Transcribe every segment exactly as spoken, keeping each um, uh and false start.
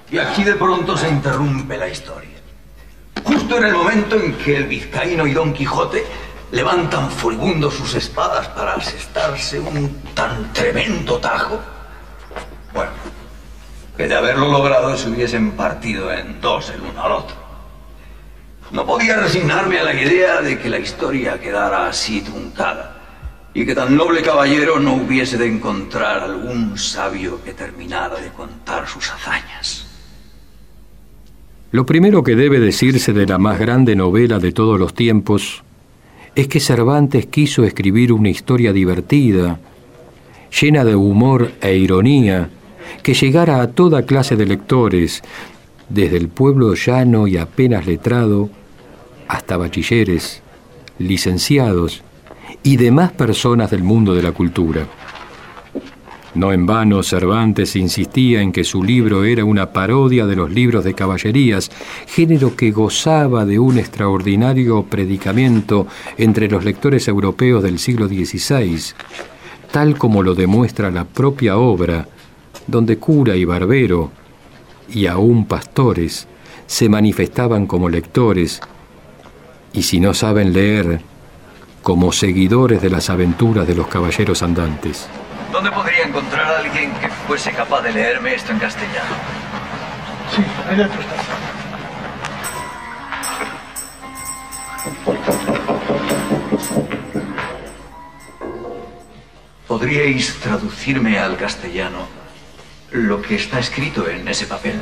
Y aquí de pronto se interrumpe la historia. Justo en el momento en que el vizcaíno y Don Quijote levantan furibundos sus espadas para asestarse un tan tremendo tajo. Bueno, que de haberlo logrado se hubiesen partido en dos el uno al otro. No podía resignarme a la idea de que la historia quedara así truncada y que tan noble caballero no hubiese de encontrar algún sabio que terminara de contar sus hazañas. Lo primero que debe decirse de la más grande novela de todos los tiempos es que Cervantes quiso escribir una historia divertida, llena de humor e ironía, que llegara a toda clase de lectores, desde el pueblo llano y apenas letrado hasta bachilleres, licenciados y demás personas del mundo de la cultura. No en vano Cervantes insistía en que su libro era una parodia de los libros de caballerías, género que gozaba de un extraordinario predicamento entre los lectores europeos del siglo dieciséis, tal como lo demuestra la propia obra, donde cura y barbero, y aún pastores, se manifestaban como lectores, y si no saben leer, como seguidores de las aventuras de los caballeros andantes. ¿Dónde podría encontrar a alguien que fuese capaz de leerme esto en castellano? Sí, ahí dentro está. ¿Podríais traducirme al castellano lo que está escrito en ese papel?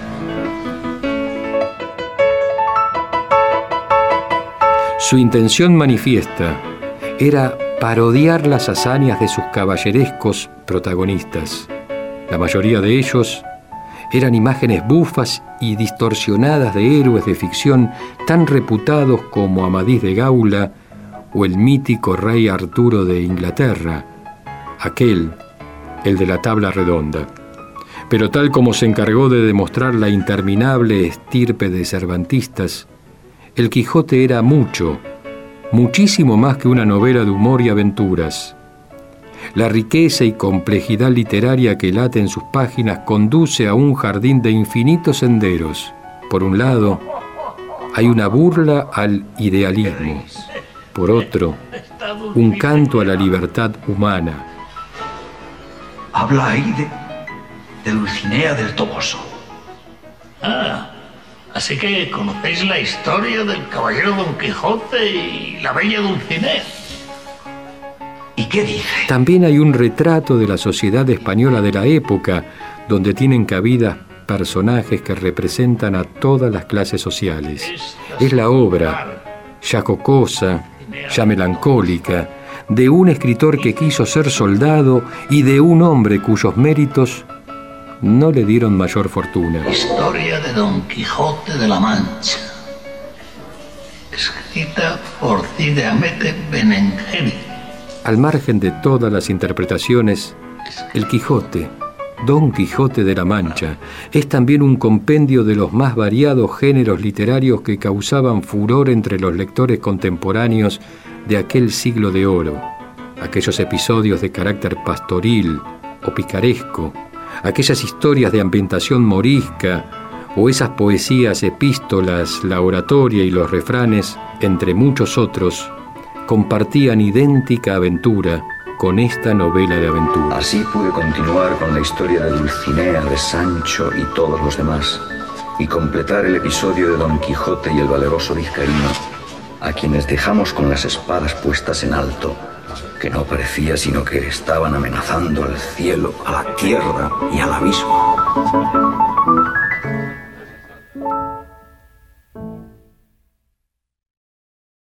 Su intención manifiesta era parodiar las hazañas de sus caballerescos protagonistas. La mayoría de ellos eran imágenes bufas y distorsionadas de héroes de ficción tan reputados como Amadís de Gaula o el mítico rey Arturo de Inglaterra, aquel, el de la tabla redonda. Pero tal como se encargó de demostrar la interminable estirpe de cervantistas, El Quijote era mucho, muchísimo más que una novela de humor y aventuras. La riqueza y complejidad literaria que late en sus páginas conduce a un jardín de infinitos senderos. Por un lado, hay una burla al idealismo. Por otro, un canto a la libertad humana. Habla ahí de, de Dulcinea del Toboso. Ah, así que conocéis la historia del caballero Don Quijote y la bella Dulcinea. ¿Y qué dice? También hay un retrato de la sociedad española de la época, donde tienen cabida personajes que representan a todas las clases sociales. Es la obra, ya jocosa, ya melancólica, de un escritor que quiso ser soldado y de un hombre cuyos méritos no le dieron mayor fortuna. Historia de Don Quijote de la Mancha, escrita por Cide Hamete Benengeli. Al margen de todas las interpretaciones, El Quijote, Don Quijote de la Mancha, es también un compendio de los más variados géneros literarios que causaban furor entre los lectores contemporáneos de aquel siglo de oro. Aquellos episodios de carácter pastoril o picaresco, aquellas historias de ambientación morisca o esas poesías, epístolas, la oratoria y los refranes, entre muchos otros, compartían idéntica aventura con esta novela de aventuras. Así pude continuar con la historia de Dulcinea, de Sancho y todos los demás, y completar el episodio de Don Quijote y el valeroso vizcaíno, a quienes dejamos con las espadas puestas en alto, que no parecía sino que estaban amenazando al cielo, a la tierra y al abismo.